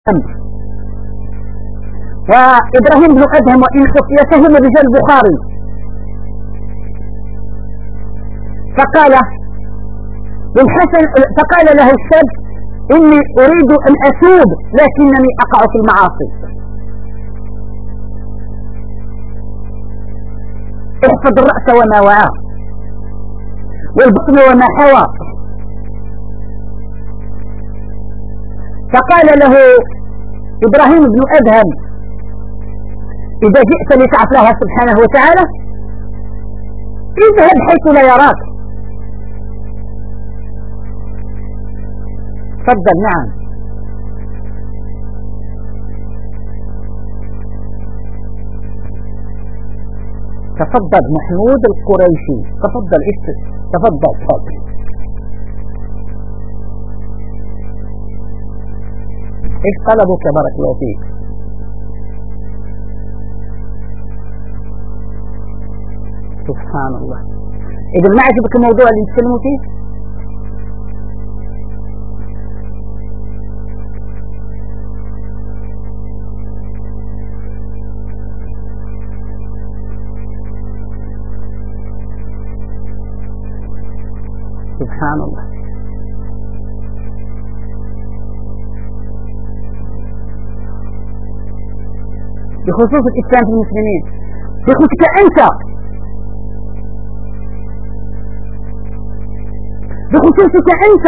وإبراهيم بن أدهم وإن خفيته من رجال البخاري، فقال له الشاب: إني أريد أن أتوب لكنني أقع في المعاصي. احفظ الرأس وما وعاه والبطن وما حوى. فقال له إبراهيم بن أدهم: إذا جئت لتعرف الله سبحانه وتعالى اذهب حيث لا يراك. تفضل. نعم. تفضل محمود القريشي. تفضل. تفضل. ايش طلبك؟ بارك الله فيك. سبحان الله. إذا ما عجبك الموضوع اللي نتكلموا فيه؟ سبحان الله. بخصوص الإسلام في المسلمين، بخصوصك أنت، بخصوصك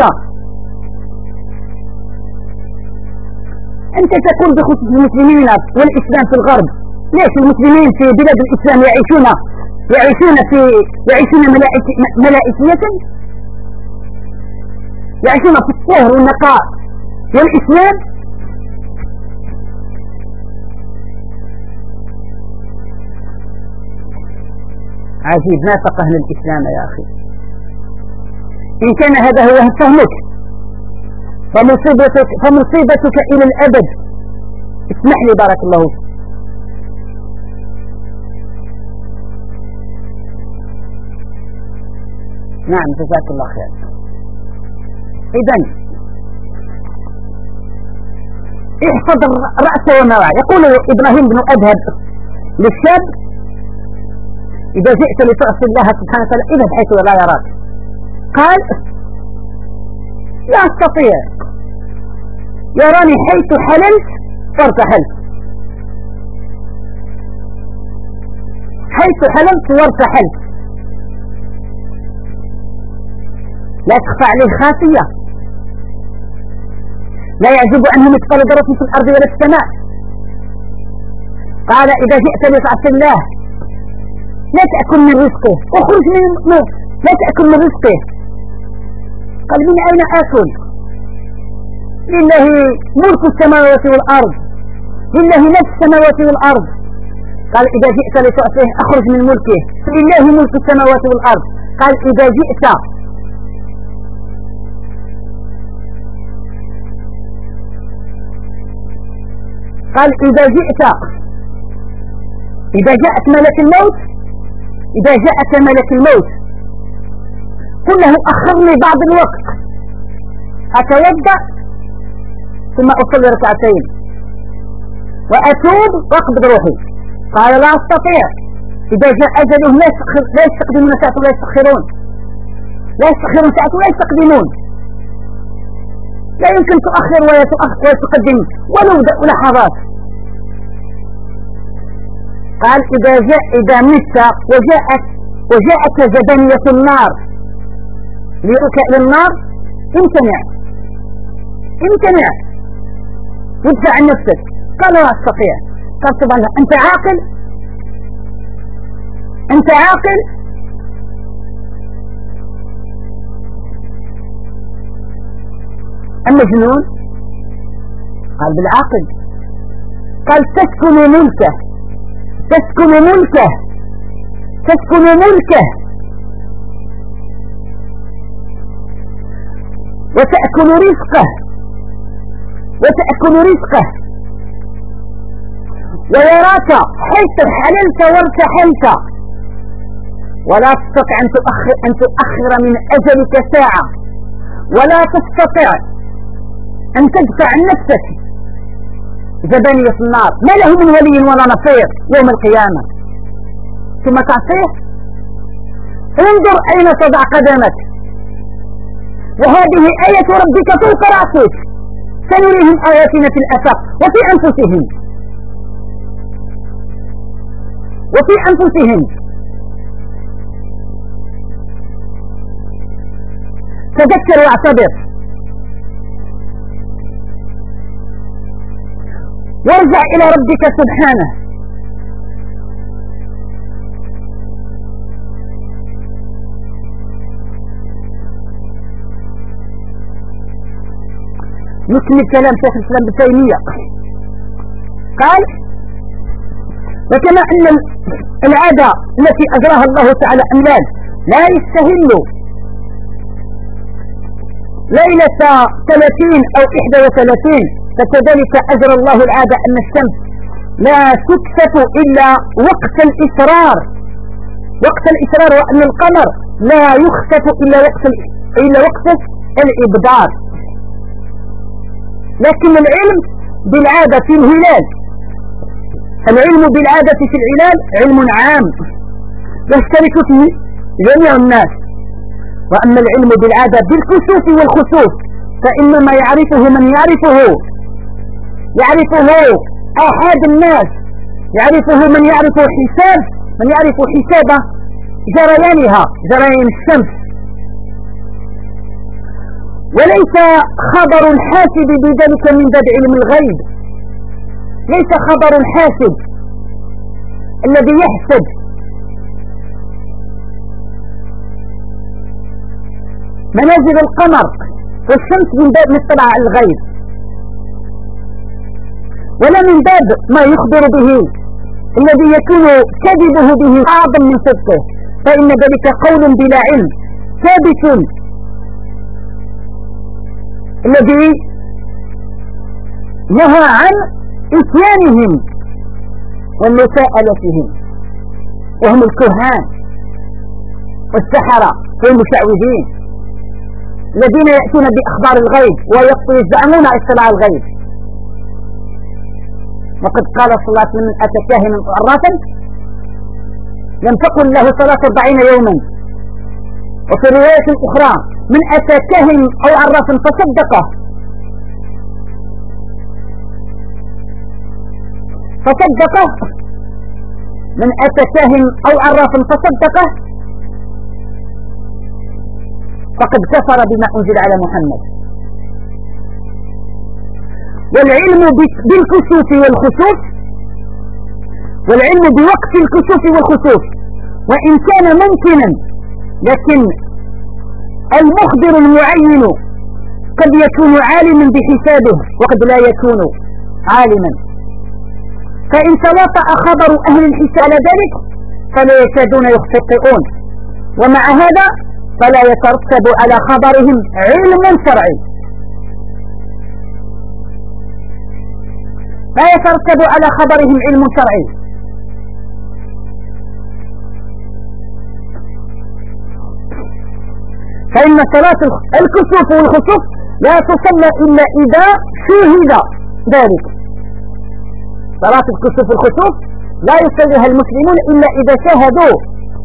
أنت تقول بخصوص المسلمين والإسلام في الغرب. ليش المسلمين في بلاد الإسلام يعيشون ملائكية، يعيشون في الطهر والنقاء، والإسلام عجيب. ما فقهنا الإسلام يا أخي. إن كان هذا هو فهمك فمصيبتك إلى الأبد. اسمح لي بارك الله فيك. نعم جزاك الله خير. إذن احفظ الرأس وما وعى. يقول إبراهيم بن أدهم للشاب: إذا جئت لتعصي الله سبحانه وتعالى اذهب حيث لا يراك. قال: لا أستطيع، يراني حيث حللت وارتحلت، حيث حللت وارتحلت، لا تخفى عليه خافية، لا يعجب عنه مثقال ذرة في الأرض ولا في السماء. قال: إذا جئت لتعصي الله لا تأكل من رزقه، اخرج من لا تأكل من رزقه. قال: من أين آكل؟ لله ملك السماوات والأرض، لله نفس السماوات والأرض. قال: إذا جئت لتعصيه اخرج من ملكه، لله ملك السماوات والأرض. قال: إذا جئت إذا جاءك ملك الموت، إذا جاءك ملك الموت قل له: أخرني بعض الوقت أتوضأ ثم أصلي ركعتين وأتوب وأقبض روحي. قال: لا أستطيع، إذا جاء أجله لا يستقدمون ساعة ولا يستأخرون، لا يستأخرون ساعة ولا يستقدمون، لا يمكن تؤخر ولا تقدم ولو لحظات. قال: إذا مت وجاءك زبانية النار ليرك إلى النار امتنع وادفع عن نفسك. قال: لا أستطيع. قال: طبعا أنت عاقل أم مجنون؟ قال: بالعاقل. قال: تسكن ملكه وتأكل رزقه ويراك حيث حللت وارتحلت، ولا تستطيع أن تؤخر من أجلك ساعة، ولا تستطيع أن تدفع عن نفسك زبانية النار، ما له من ولي ولا نصير يوم القيامة. ثم تعصيه، انظر أين تضع قدمك، وهذه آية ربك فوق رأسك، سنريهم آياتنا في الآفاق وفي أنفسهم تذكر واعتبر، وارجع إلى ربك سبحانه. نكمل كلام شيخ الإسلام ابن تيمية. قال: وكما أن العادة التي أجراها الله تعالى أملاك لا يستهل ليلة 30 أو 31، فكذلك أجرى الله العادة أن الشمس لا تكسف إلا وقت الإسرار، وأن القمر لا يخسف إلا وقت الإبدار. لكن العلم بالعادة في الهلال، العلم بالعادة في الهلال علم عام يشترك فيه جميع الناس. وأما العلم بالعادة بالكسوف والخسوف فإنما يعرفه من يعرفه أحد الناس، يعرفه من يعرف حساب جريانها، جريان الشمس. وليس خبر الحاسب بذلك من باب علم الغيب، ليس خبر الحاسب الذي يحسب منازل القمر والشمس من باب الاطلاع على الغيب، ولا من باب ما يخبر به الذي يكون كذبه به أعظم من صدقه، فإن ذلك قول بلا علم ثابت الذي نهى عن إتيانهم ومساءلتهم، وهم الكهان والسحرة والمشعوذين الذين يأتون بأخبار الغيب ويزعمون اطلاع الغيب. وقد قال صلى الله عليه وسلم: من أتى كاهنا عرافا لم تقل له صلاة 40 يوما. وفي رواية أخرى: من أتى كاهن أو عرافا فصدقه من أتى كاهن أو عرافا فصدقه فقد كفر بما أنزل على محمد. والعلم بالكسوف والخسوف، والعلم بوقت الكسوف والخسوف وإن كان ممكنا، لكن المخبر المعين قد يكون عالما بحسابه وقد لا يكون عالما، فإن تواطأ خبر أهل الحساب على ذلك فلا يكادون يخطئون، ومع هذا فلا يترتب على خبرهم علم شرعي، لا يترتب على خبرهم علم شرعي. فإن صلاة الكسوف والخسوف لا تصلى إلا إذا شهد ذلك. صلاة الكسوف والخسوف لا يصليها المسلمون إلا إذا شاهدوا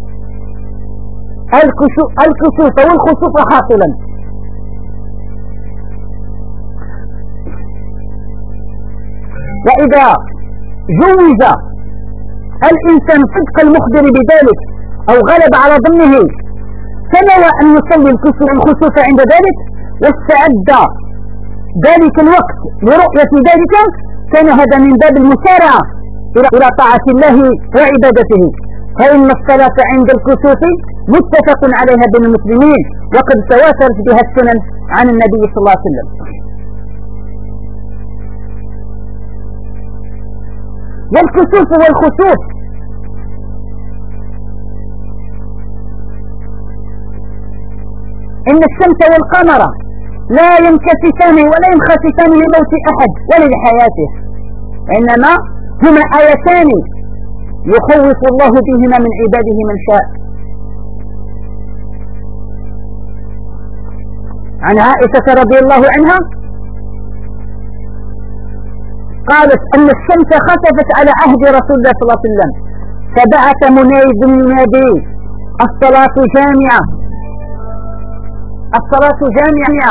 الكسوف والخسوف حاصلا. وإذا جوز الإنسان صدق المخبر بذلك أو غلب على ظنه فنوى أن يصلي الخسوف عند ذلك واستعد ذلك الوقت لرؤية ذلك، كان هذا من باب المسارعة إلى طاعة الله وعبادته. فإن الصلاة عند الكسوف متفق عليها بين المسلمين، وقد تواترت بها السنن عن النبي صلى الله عليه وسلم. والكسوف والخسوف إن الشمس والقمر لا ينكسفان ولا ينخسفان لموت أحد ولا لحياته، إنما هما آيتان يخوف الله بهما من عباده من شاء. عن عائشة رضي الله عنها قالت أن الشمس خسفت على عهد رسول الله صلى الله عليه وسلم، فبعث منادٍ ينادي: الصلاة جامعة، الصلاة جامعة.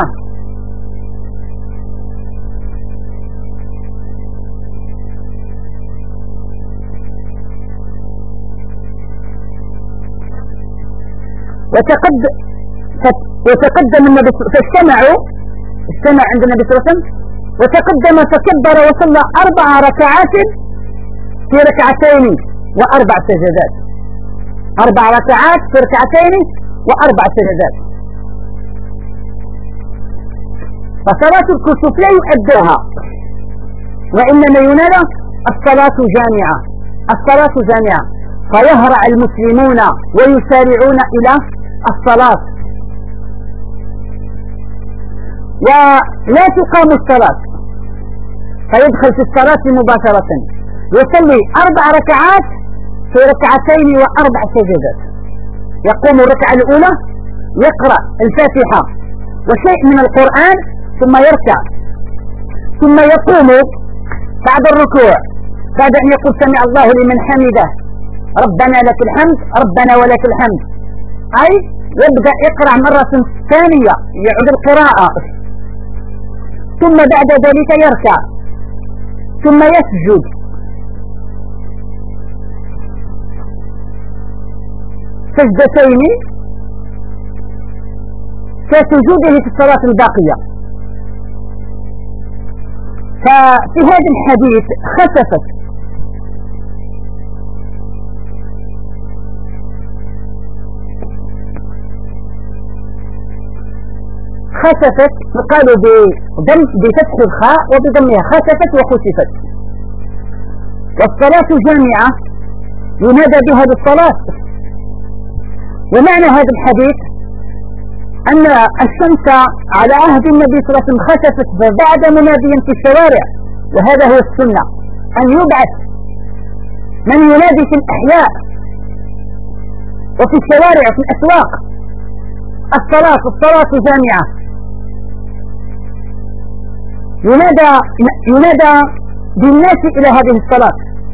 وتقدم النبي استمع عند النبي صلى الله عليه وسلم، وتقدم فكبر وصلى 4 ركعات في ركعتين و4 سجدات، 4 ركعات في ركعتين و4 سجدات. فصلاة الكسوف لا يؤدوها، وإنما ينادى: الصلاة جامعة، الصلاة جامعة، فيهرع المسلمون ويسارعون إلى الصلاة، ولا تقام الصلاة، فيدخل في الصلاة مباشرة، يصلي 4 ركعات في ركعتين و4 سجدات. يقوم الركعة الأولى يقرأ الفاتحة وشيء من القرآن، ثم يركع، ثم يقوم بعد الركوع بعد أن يقول: سمع الله لمن حمده، ربنا لك الحمد، ربنا ولك الحمد، أي يبدأ يقرأ مرة ثانية، يعود القراءة، ثم بعد ذلك يركع، ثم يسجد، سجدتين كسجوده في الصلاة الباقية. ففي هذا الحديث خسفت قالوا بفتح الخاء وبضمها، خسفت وخسفت. والصلاة جامعة ينادى بها بالصلاة. ومعنى هذا الحديث أن الشمس على عهد النبي صلى الله عليه وسلم خسفت بعد مناديا في الشوارع، وهذا هو السنة، أن يبعث من ينادي في الأحياء وفي الشوارع وفي الأسواق: الصلاة، الصلاة جامعة. ينادى بالناس إلى هذه الصلاة،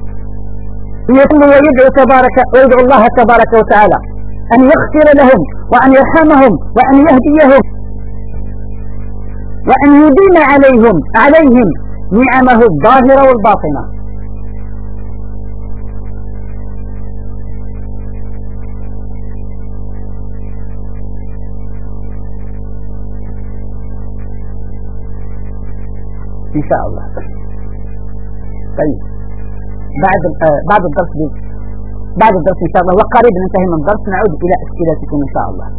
ويدعو الله تبارك وتعالى أن يغفر لهم وأن يرحمهم وأن يهديهم وأن يديم عليهم نعمه الظاهرة والباطنة. إن شاء الله. طيب بعد الدرس إن شاء الله، وقريب ننتهي من الدرس، نعود إلى أسئلتكم إن شاء الله.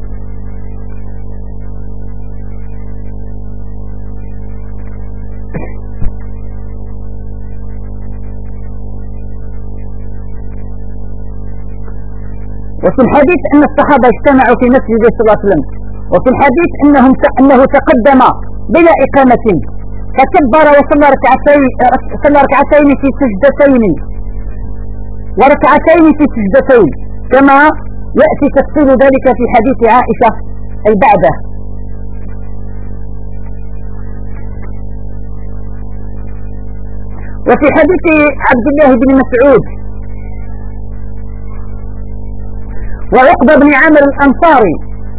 وفي الحديث أن الصحابة اجتمعوا في مسجد صلى الله عليه وسلم، وفي الحديث أنه تقدم بلا إقامة، فكبر وصلى ركعتين في سجدتين وركعتين في سجدتين، كما يأتي تفصيل ذلك في حديث عائشة البعده. وفي حديث عبد الله بن مسعود وعقبة بن عامر الأنصاري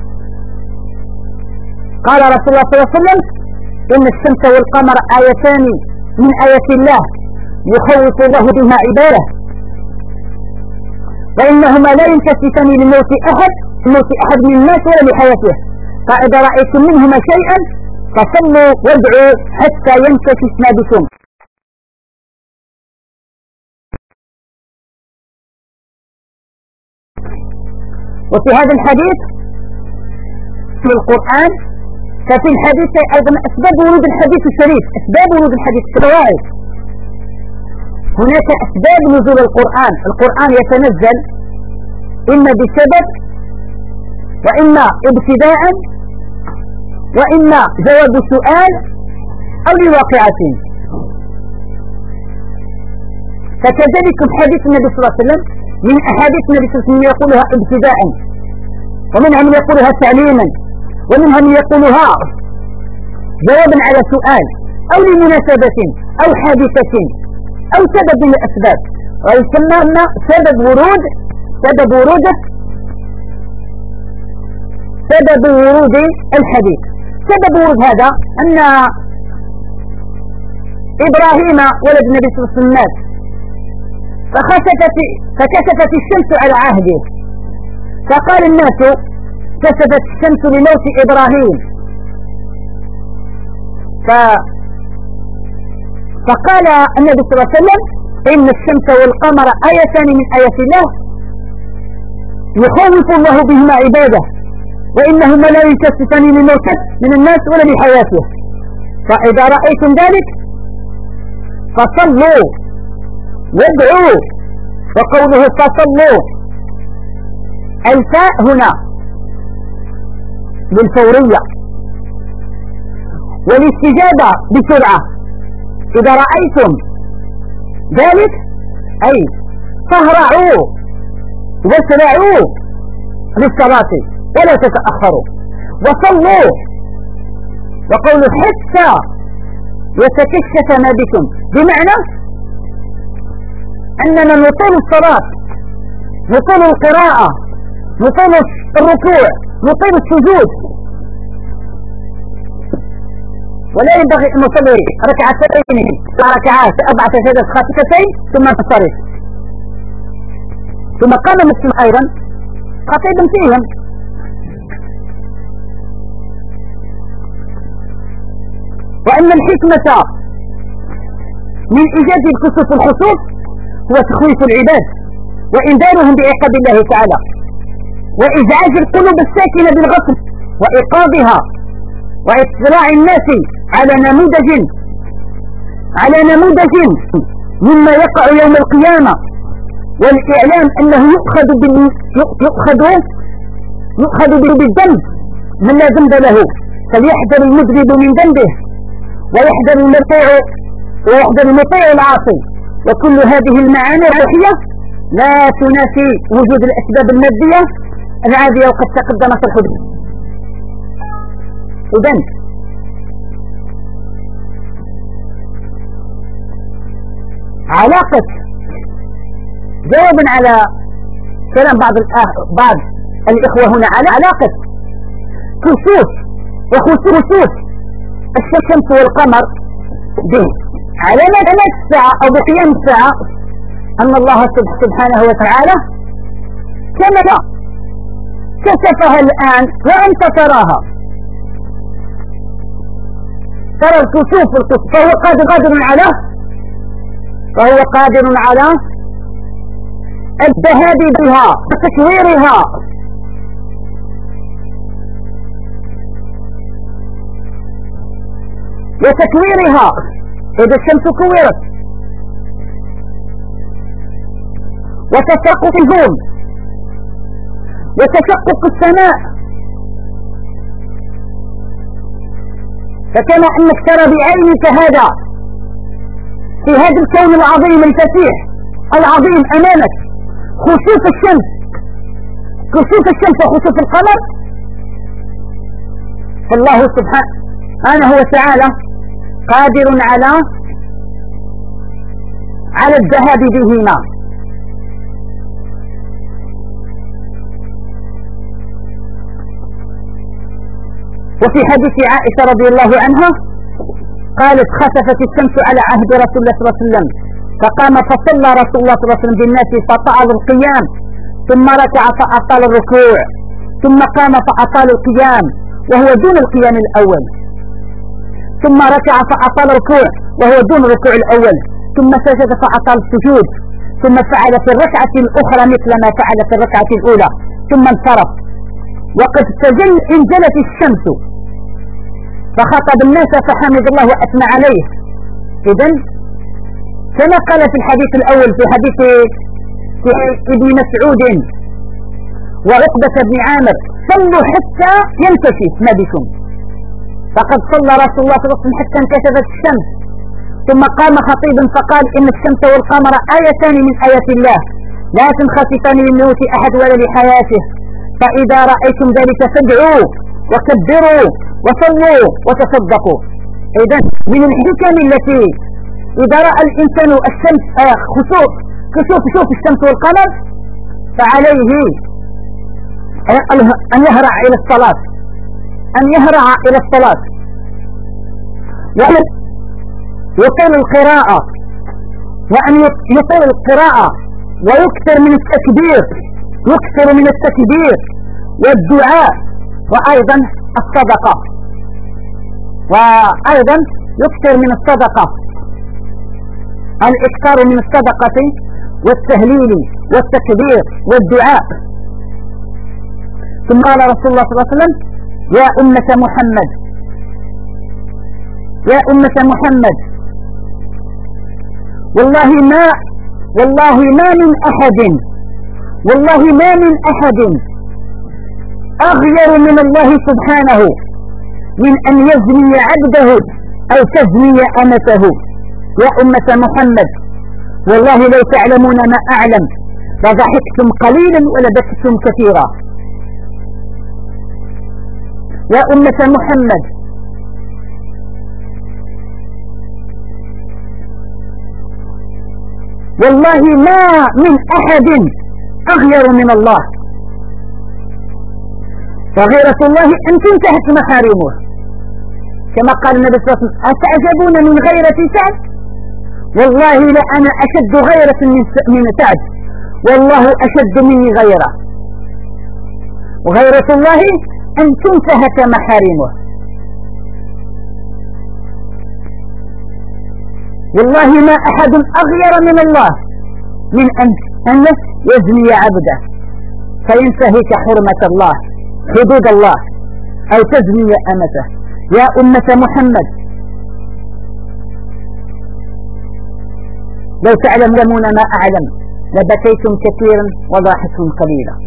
قال رسول الله صلى الله عليه وسلم: إن الشمس والقمر آيتان من آيات الله يخوف الله بهما عباده، وإنهما لا ينكشفان لموت أحد من الناس ولا لحياته، فإذا رأيتم منهما شيئا فصلوا وادعوا حتى ينكشف ما بكم. وفي هذا الحديث في القرآن، ففي الحديث أيضا أسباب ورود الحديث الشريف، أسباب ورود الحديث الشريف. هناك أسباب نزول القرآن يتنزل إما بسبب، وإما ابتداء، وإما جواب سؤال أو لواقعة. فكذلك حديث النبي صلى الله عليه وسلم من أحاديث النبي صلى الله عليه وسلم يقولها ابتداء، ومنها من يقولها تعليما، ومنها من يقولها جوابا على سؤال أو لمناسبة أو حادثة أو سبب من الأسباب، ويسمى سبب ورود الحديث. سبب ورود هذا أن إبراهيم ولد النبي صلى الله عليه وسلم مات، فكشفت الشمس على عهده، فقال الناس كشفت الشمس لموت إبراهيم، فقال النبي صلى الله عليه وسلم إن الشمس والقمر آيتان من آيات الله يخوف الله بهما عباده، وإنهما لا يكشفان لموت من الناس ولا لحياته، فإذا رأيتم ذلك فصلوا وادعوا. وقوله فصلوا الفاء هنا للفورية والاستجابة بسرعة. إذا رأيتم ذلك أي فاهرعوا واسرعوا للصلاة ولا تتأخروا، وصلوا. وقوله حتى يتكشف ما بكم، بمعنى أننا نطول الصلاة، نطول القراءة، نطول الركوع، نطول السجود، ولا ينبغي أن نصلي ركعتين 4 سجدات خفيفتين ثم ننصرف. ثم قام مسلم أيضا خطيبا فيهم، وأن الحكمة من إيجاد الكسوف الخسوف هو تخويف العباد وإنذارهم بعقاب الله تعالى، وإزعاج القلوب الساكنة بالغفل وإيقاظها، وإطلاع الناس على نموذج مما يقع يوم القيامة، والإعلام أنه يؤخذ بالذنب من لا ذنب له، فليحذر المذنب من ذنبه ويحذر المطيع العاصي. وكل هذه المعاني الروحية لا تنافي وجود الأسباب المادية العادية وقد تقدمت الحدود. إذن علاقة جوابا على كلام بعض الإخوة هنا على علاقة كسوف وخسوف الشمس والقمر به علامات الساعة أو بقيام الساعة، أن الله سبحانه وتعالى كشفها الآن وأنت تراها، ترى الكسوف فهو قادر على الذهاب بها وتكويرها. إذا الشمس كورت وتشقق النجوم وتشقق السماء، فكما أنك ترى بعينك هذا في هذا الكون العظيم الفسيح العظيم أمامك خسوف الشمس وخسوف القمر، فالله سبحانه وتعالى قادر على الذهاب بهما. وفي حديث عائشة رضي الله عنها قالت خسفت الشمس على عهد رسول الله صلى الله عليه وسلم، فقام فصلى رسول الله صلى الله عليه وسلم بالناس فطال القيام، ثم ركع فأطال الركوع، ثم قام فأطال القيام وهو دون القيام الأول، ثم ركع فأطال الركوع وهو دون الركوع الأول، ثم سجد فأطال السجود، ثم فعل في الركعة الأخرى مثل ما فعل في الركعة الأولى، ثم انصرف. وقد انجلت الشمس فخطب الناس فحمد الله وأثنى عليه. إذن كما قال في الحديث الأول في حديث ابن مسعود وعقبة بن عامر صلوا حتى ينكشف ما بكم، فقد صلى رسول الله صلى الله عليه وسلم حتى انكشفت الشمس، ثم قام خطيبا فقال إن الشمس والقمر آيتان من آيات الله لا تنخسفان لموت أحد ولا لحياته، فإذا رأيتم ذلك فادعوا وكبروا وصلوا وتصدقوا. إذن من الحكم التي إذا رأى الإنسان الشمس كسوف الشمس والقمر فعليه أن يهرع إلى الصلاة، وأن يطيل القراءة، ويكثر من التكبير والدعاء، وأيضا الصدقة، يكثر من الصدقة، الإكثار من الصدقة والتهليل والتكبير والدعاء. ثم قال رسول الله صلى الله عليه وسلم: يا أمة محمد، والله ما من أحد أغير من الله سبحانه من أن يزني عبده أو تزني أمته. يا أمة محمد، والله لو تعلمون ما أعلم لضحكتم قليلا ولبكتم كثيرا. يا أمة محمد، والله ما من أحد أغير من الله. وغيرة الله أن تنتهك محارمه، كما قال النبي صلى الله عليه وسلم: أتعجبون من غيرة سعد؟ والله لأنا أشد غيرة من سعد، والله أشد مني غيرة. وغيرة الله أن تنتهك محارمه. والله ما أحد أغير من الله من أن يزني عبده فينتهك حرمة الله، حدود الله، أو تزني أمته. يا أمة محمد، لو تعلمون ما أعلم لبكيتم كثيرا وضاحكتم قليلا.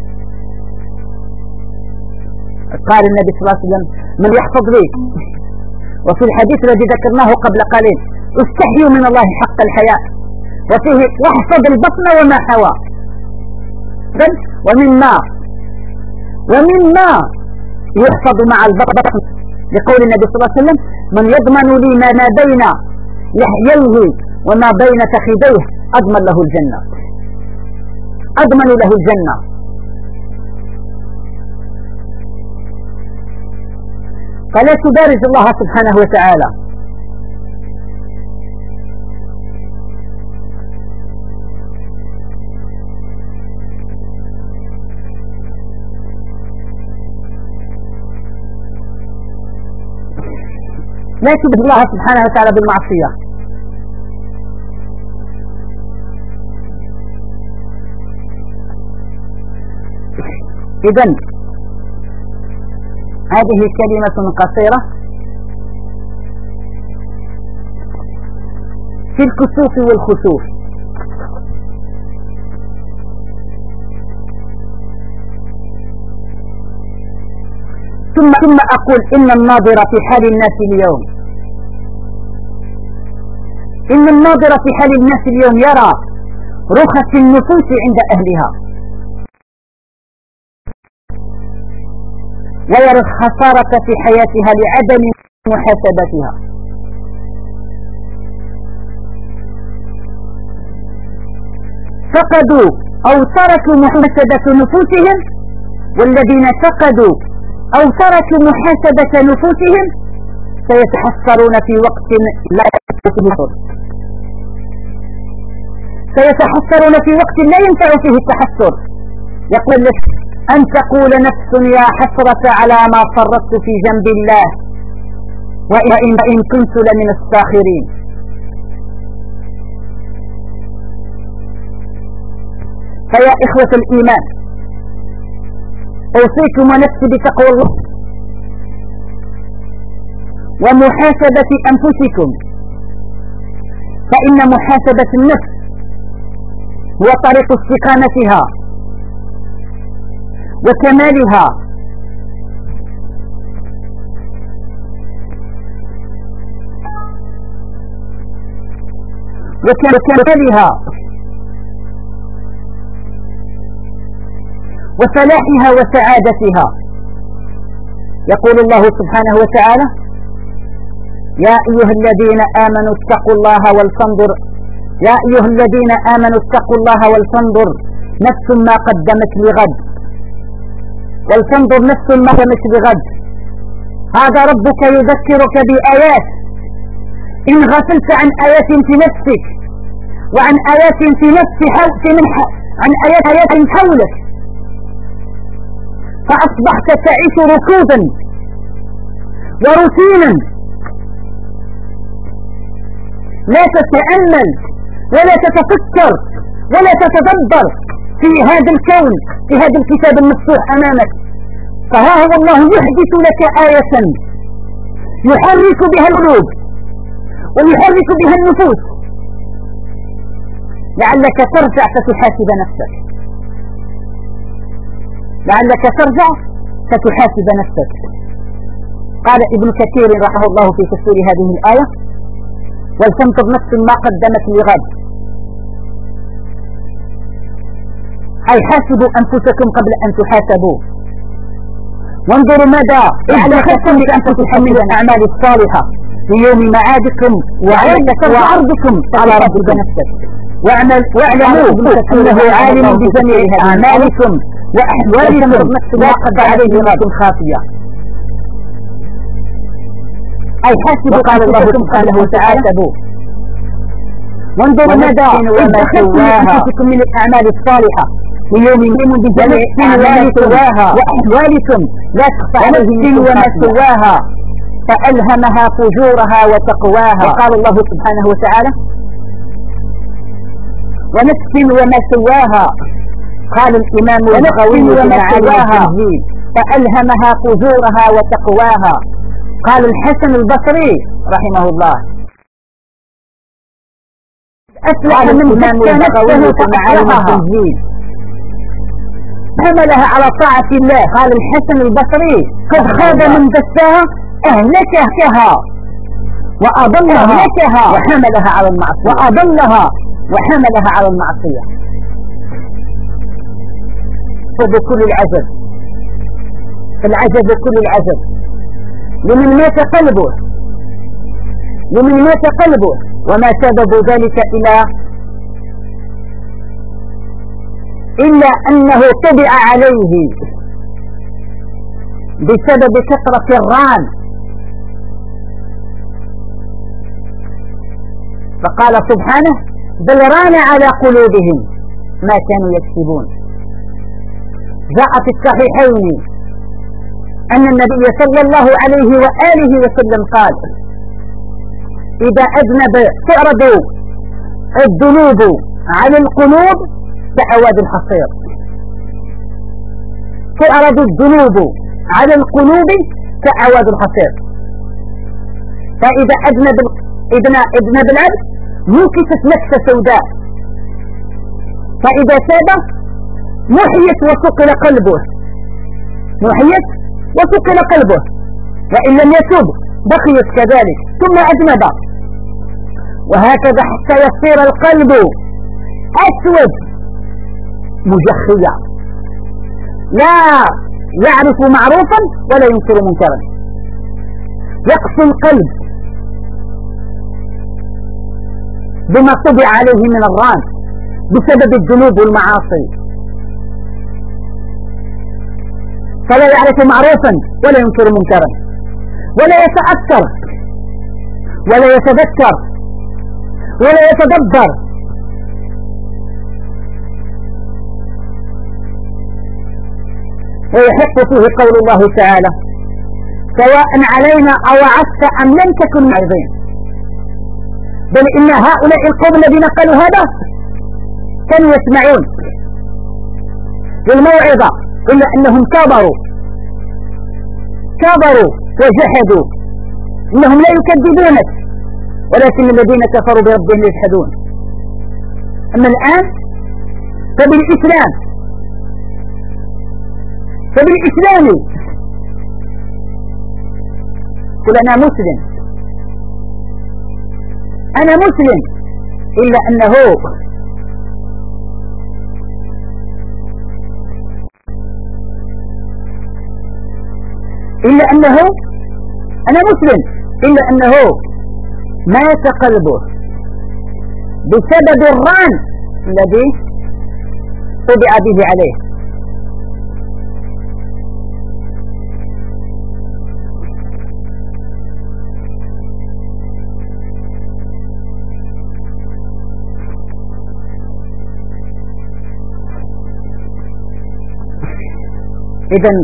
قال النبي صلى الله عليه وسلم: من يحفظ لي. وفي الحديث الذي ذكرناه قبل قليل: استحيوا من الله حق الحياء، وفيه: واحفظ البطن وما حوى. ومما يحفظ مع البطن لقول النبي صلى الله عليه وسلم: من يضمن لي ما بين لحييه وما بين فخذيه أضمن له الجنة. فلا تبارز الله سبحانه وتعالى. لا تبارز الله سبحانه وتعالى بالمعصية. إذن هذه كلمة قصيرة في الكسوف والخسوف. ثم أقول: إن الناظر في حال الناس اليوم يرى رخص النفوس عند أهلها، ويرى الخسارة في حياتها لعدم محاسبتها. فقدوا أو تركوا محاسبة نفوسهم، والذين فقدوا أو تركوا محاسبة نفوسهم سيتحسرون في وقت لا ينفع فيه التحسر. يقول لك: أن تقول نفس يا حسرة على ما فرطت في جنب الله وإن كنت لمن الساخرين. فيا إخوة الإيمان، أوصيكم ونفسي بتقوى الله ومحاسبة أنفسكم، فإن محاسبة النفس هو طريق استقامتها وكمالها. وفلاحها وسعادتها. يقول الله سبحانه وتعالى: يا أيها الذين آمنوا اتقوا الله ولتنظر يا أيها الذين آمنوا اتقوا الله ولتنظر نفس ما قدمت لغد ولتنظر نفس ما قدمت لغد. هذا ربك يذكرك بآيات، إن غفلت عن آيات في نفسك وعن آيات في نفس عن آيات حولك فأصبحت تعيش ركودا وروتينا، لا تتأمل ولا تتفكر ولا تتدبر في هذا الكون، في هذا الكتاب المفتوح أمامك. فها هو الله يحدث لك آية يحرك بها القلوب ويحرك بها النفوس لعلك ترجع فتحاسب نفسك، لعلك ترجع فتحاسب نفسك. قال ابن كثير رحمه الله في تفسير هذه الآية: ولتنظر نفس ما قدمت لغد، أي حاسبوا أنفسكم قبل أن تحاسبوا، وانظروا ماذا أعلمتم بأنفسكم من الأعمال الصالحة في يوم معادكم وعرضكم على ربك نفسك، واعلموا أنه عالم بجميع أعمالكم وأحوالكم لا قد عليه نفس خافية. أي حاسبوا قال الله سبحانه وتعالى: وانظروا ماذا أدخلتم لأنفسكم من الأعمال الصالحة في يوم بجميع أعمالكم وأحوالكم لا تخفى عليه وما سواها فألهمها فجورها وتقواها. وقال الله سبحانه وتعالى: ونفس وما سواها. قال الإمام البغوي وما سواها فألهمها فجورها وتقواها. قال الحسن البصري رحمه الله: أفلح من زكى نفسه فأحرقها حملها على طاعة الله. قال الحسن البصري: قد خاب من دساها أهلكها وأضلها وحملها على المعصية. فبكل العجب، كل العجب لمن مات قلبه وما سبب ذلك إلا أنه طبع عليه بسبب كثرة الران. فقال سبحانه: بل ران على قلوبهم ما كانوا يكسبون. جاء في الصحيحين أن النبي صلى الله عليه وآله وسلم قال: إذا أذنب تعرض الذنوب على القلوب كأواد الحصير. تعرض الذنوب على القلوب كأواد الحصير. فإذا أذنب العبد نكست نكسة سوداء، فإذا تاب محيت وثقل قلبه، وإن لم يتوب بقيت كذلك ثم أذنب، وهكذا حتى يصير القلب أسود مجخيا لا يعرف معروفا ولا ينكر منكرا. يقسو القلب بما طبع عليه من الران بسبب الذنوب والمعاصي، فلا يعرف معروفا ولا ينكر منكرا، ولا يتأثر ولا يتذكر ولا يتدبر. ويحق فيه قول الله تعالى: سواء علينا أوعظت أم لم تكن معظين. بل إن هؤلاء القوم الذين قالوا هذا كانوا يسمعون للموعظة إلا أنهم كبروا وجحدوا. إنهم لا يكذبونك ولكن الذين كفروا بربهم يجحدون. أما الآن فبالإسلام قل أنا مسلم إلا أنه أنا مسلم إلا أنه مات قلبه بسبب الران الذي طبع به عليه. إذن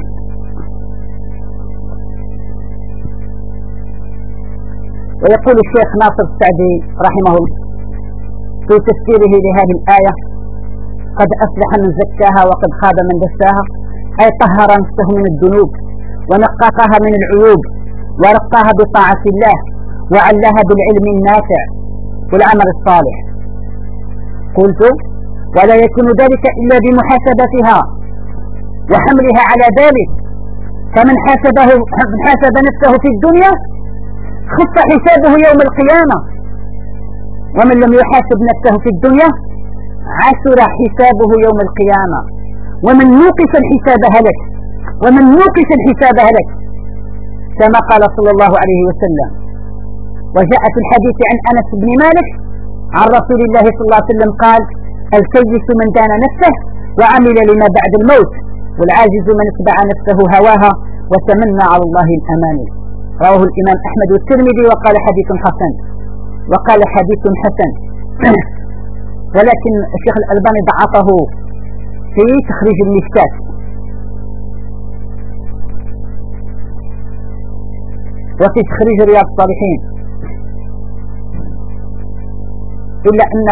ويقول الشيخ ناصر السعدي رحمه الله في تفسيره لهذه الآية: قد أفلح من زكاها وقد خاب من دساها، أي طهر نفسه من الذنوب ونقاها من العيوب ورقاها بطاعة الله وعلاها بالعلم النافع والعمل الصالح. قلت: ولا يكون ذلك إلا بمحاسبتها وحملها على ذلك، فمن حاسب نفسه في الدنيا خف حسابه يوم القيامة، ومن لم يحاسب نفسه في الدنيا عسر حسابه يوم القيامة. ومن نوقش الحساب هلك، ومن نوقش الحساب هلك، كما قال صلى الله عليه وسلم. وجاء في الحديث عن أنس بن مالك عن رسول الله صلى الله عليه وسلم قال: الكيس من دان نفسه وعمل لما بعد الموت، والعاجز من اتبع نفسه هواها وتمنى على الله الأماني. رواه الإمام أحمد والترمذي وقال حديث حسن، ولكن الشيخ الألباني ضعفه في تخريج المشكات. وفي تخريج رياض الصالحين، إلا أن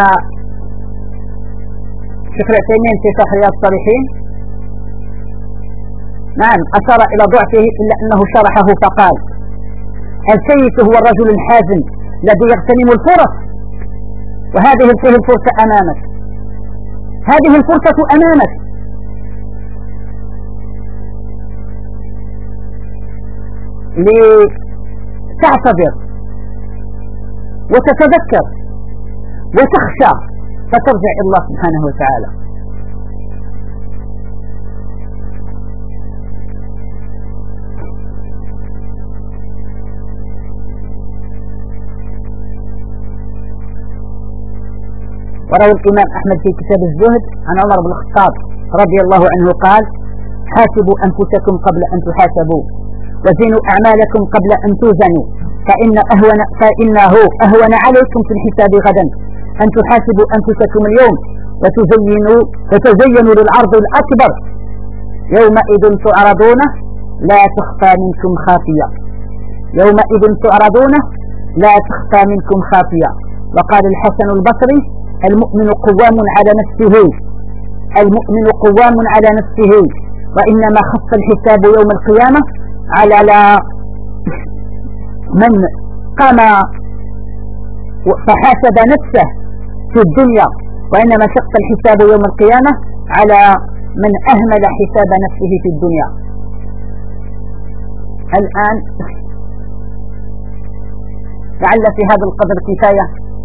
الشيخ العثيمين في شرح رياض الصالحين نعم أشار إلى ضعفه، إلا أنه شرحه فقال: السيد هو الرجل الحازم الذي يغتنم الفرص، وهذه الفرصة أمامك، هذه الفرصة أمامك، لتعتبر وتتذكر وتخشى فترجع إلى الله سبحانه وتعالى. وروى الإمام أحمد في كتاب الزهد عن عمر بن الخطاب رضي الله عنه قال: حاسبوا أنفسكم قبل أن تحاسبوا، وزنوا أعمالكم قبل أن توزنوا، فإنه أهون عليكم في الحساب غدا أن تحاسبوا أنفسكم اليوم وتزينوا للعرض الأكبر، يومئذ تعرضون لا تخفى منكم خافية، يومئذ تعرضون لا تخفى منكم خافية. وقال الحسن البصري: المؤمن قوام على نفسه، المؤمن قوام على نفسه، وإنما خف الحساب يوم القيامة على من قام فحاسب نفسه في الدنيا، وإنما شق الحساب يوم القيامة على من أهمل حساب نفسه في الدنيا. الآن لعل في هذا القدر كفاية.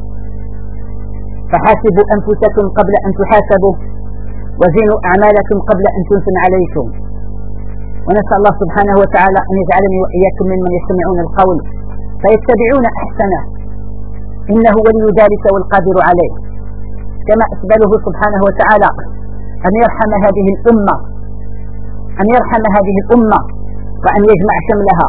فحاسبوا أنفسكم قبل أن تحاسبوا، وزنوا أعمالكم قبل أن تنسن عليكم. ونسأل الله سبحانه وتعالى أن يجعلني وإياكم ممن يستمعون القول فيتبعون أحسنه، إنه ولي ذلك والقادر عليه. كما أسبله سبحانه وتعالى أن يرحم هذه الأمة، أن يرحم هذه الأمة، وأن يجمع شملها،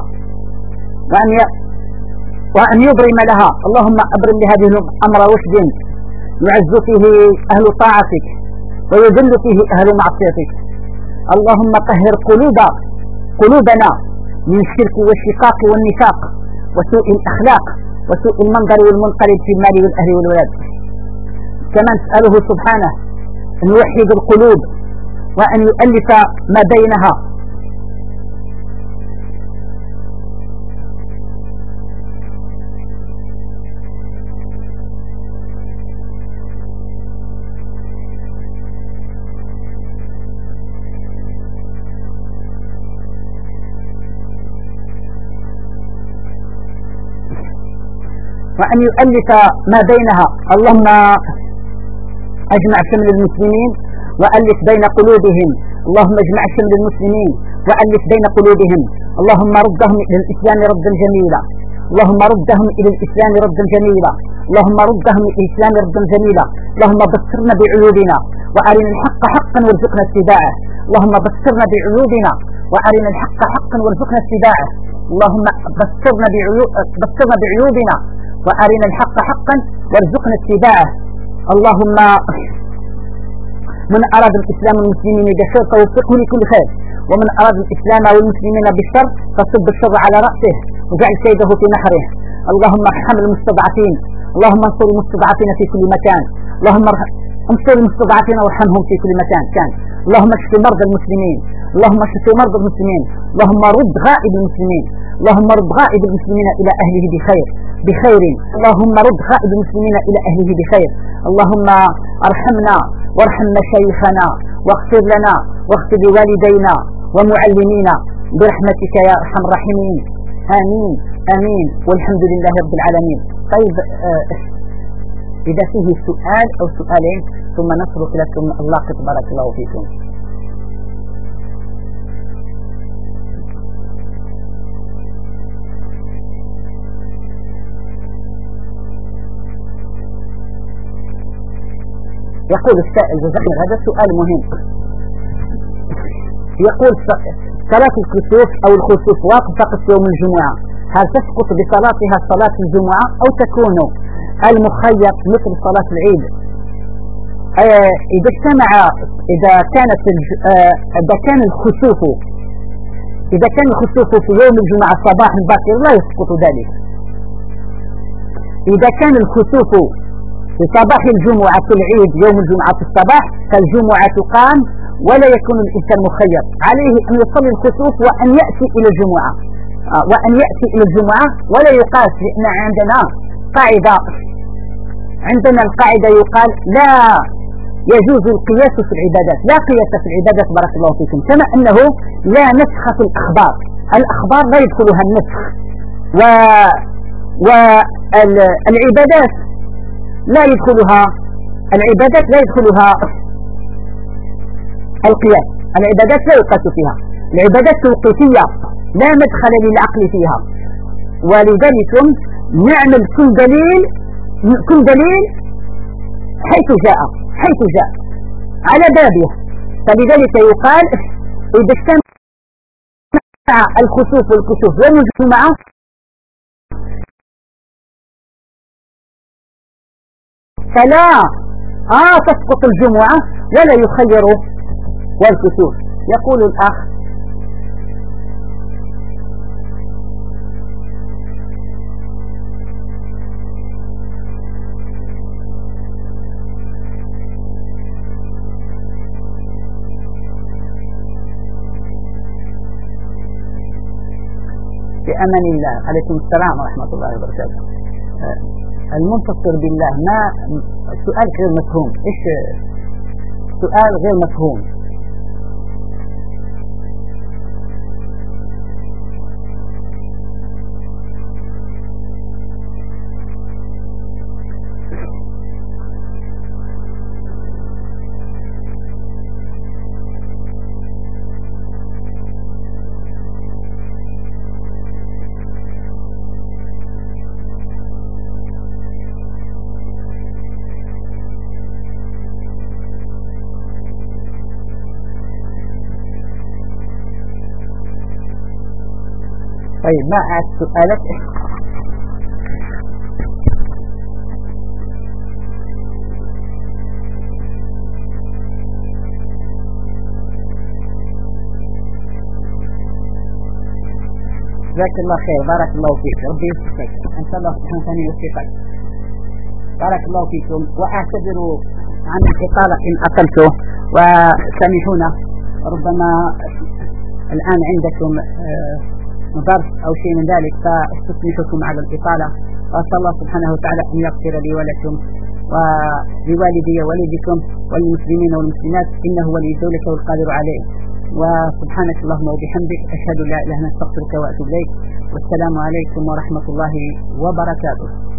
وأن يبرم لها. اللهم أبرم لهذه الأمر رشد يعز فيه أهل طاعتك ويذل فيه أهل معصيتك. اللهم طهر قلوبنا من الشرك والشقاق والنفاق وسوء الأخلاق وسوء المنظر والمنقلب في المال والأهل والولد. كما نسأله سبحانه أن يوحد القلوب وأن يؤلف ما بينها، وأن يؤلف ما بينها. اللهم أجمع شمل المسلمين وألف بين قلوبهم، اللهم اجمع شمل المسلمين وألف بين قلوبهم، اللهم ردهم إلى الإسلام ردا جميلا، اللهم ردهم إلى الإسلام ردا جميلا، اللهم ردهم إلى الإسلام ردا جميلا. اللهم بصرنا بعيوبنا وأرنا الحق حقا وارزقنا اتباعه. اللهم بصرنا بعيوبنا وأرنا الحق حقا وارزقنا اتباعه. اللهم بصرنا بعيوبنا وأرنا الحق حقا وارزقنا اتباعه. اللهم من أراد الإسلام والمسلمين بخير فوفقه لكل خير، ومن أراد الإسلام والمسلمين بالشر فصب الشر على رأسه وجعل كيده في نحره. اللهم ارحم المستضعفين، اللهم انصر المستضعفين في كل مكان، اللهم انصر المستضعفين وارحمهم في كل مكان كان. اللهم اشف مرضى المسلمين، اللهم اشف مرضى المسلمين، اللهم رد غائب المسلمين، اللهم رد غائب المسلمين إلى أهله بخير، اللهم رد غائب المسلمين إلى أهله بخير. اللهم ارحمنا وارحم مشايخنا واغفر لنا واغفر لوالدينا ومعلمينا برحمتك يا أرحم الراحمين. آمين آمين والحمد لله رب العالمين. طيب إذا فيه سؤال أو سؤالين ثم نترك لكم اللاقط. بارك الله فيكم. يقول السائل جزاكم هذا سؤال مهم. يقول صلاة الكسوف أو الخسوف واقفة يوم الجمعة، هل تسقط بصلاتها صلاة الجمعة أو تكون المخيط مثل صلاة العيد؟ إذا كان الخسوف في يوم الجمعة صباح باكر لا يسقط ذلك. إذا كان الخسوف في صباح الجمعة في العيد يوم الجمعة في الصباح فالجمعة تقام ولا يكون الإنسان مخير، عليه أن يصلي الخسوف وأن يأتي إلى الجمعة ولا يقاس. لأن عندنا القاعدة يقال لا يجوز القياس في العبادات، لا قياس في العبادات بارك الله فيكم. كما أنه لا نسخ في الأخبار لا يدخلها النسخ، والعبادات لا يدخلها القياس. العبادات لا يقاس فيها، العبادات توقيفية لا مدخل للعقل فيها، ولذلك نعمل كل دليل حيث جاء على بابه. فلذلك يقال إذا اجتمع الخسوف والكسوف يوم الجمعة فلا تسقط الجمعة ولا يخير والكسوف. يقول الأخ بأمان الله. عليكم السلام ورحمة الله وبركاته. المنتصر بالله، ما سؤال غير مفهوم. إيش سؤال غير مفهوم؟ طيب ما أعد سؤالك؟ جزاك الله خير، بارك الله فيك، ربي يوفقك، إن شاء الله سبحانه وتعالى يوفقك. بارك الله فيكم، وأعتذر عن الإطالة إن أطلته وسامحونا. ربما الآن عندكم درس أو شيء من ذلك فاستسمحكم على الإطالة، وأسأل الله سبحانه وتعالى أن يغفر لي ولكم ولوالدي ووالدكم والمسلمين والمسلمات، إنه ولي ذلك والقادر عليه. وسبحانك اللهم وبحمدك، أشهد أن لا إله إلا أنت، أستغفرك وأتوب إليك، والسلام عليكم ورحمة الله وبركاته.